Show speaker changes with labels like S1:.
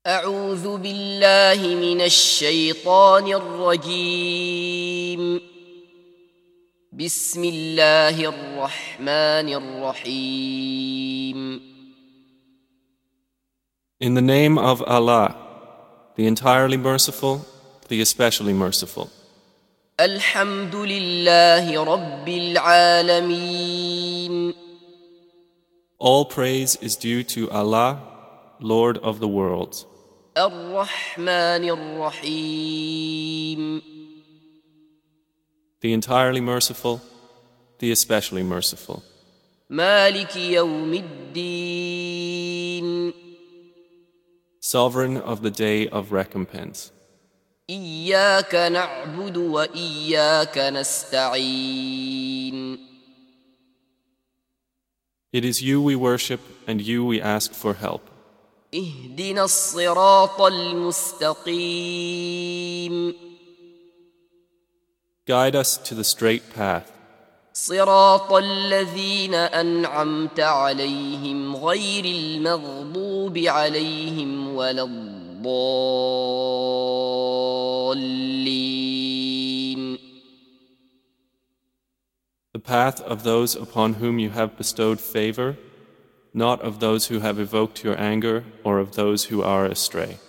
S1: أعوذ بالله من الشيطان الرجيم. بسم الله الرحمن الرحيم.
S2: In the name of Allah, the entirely merciful, the especially merciful.
S1: الحمد لله رب العالمين.
S2: All praise is due to Allah, Lord of the worlds.
S1: الرحمن الرحيم.
S2: The entirely merciful, the especially merciful.
S1: مالك يوم الدين.
S2: Sovereign of the day of recompense.
S1: إياك نعبد وإياك نستعين.
S2: It is you we worship and you we ask for help.
S1: اهدنا الصراط المستقيم.
S2: Guide us to the straight path.
S1: صراط الذين أنعمت عليهم غير المغضوب عليهم ولا الضالين.
S2: The path of those upon whom you have bestowed favor, not of those who have evoked your anger or of those who are astray.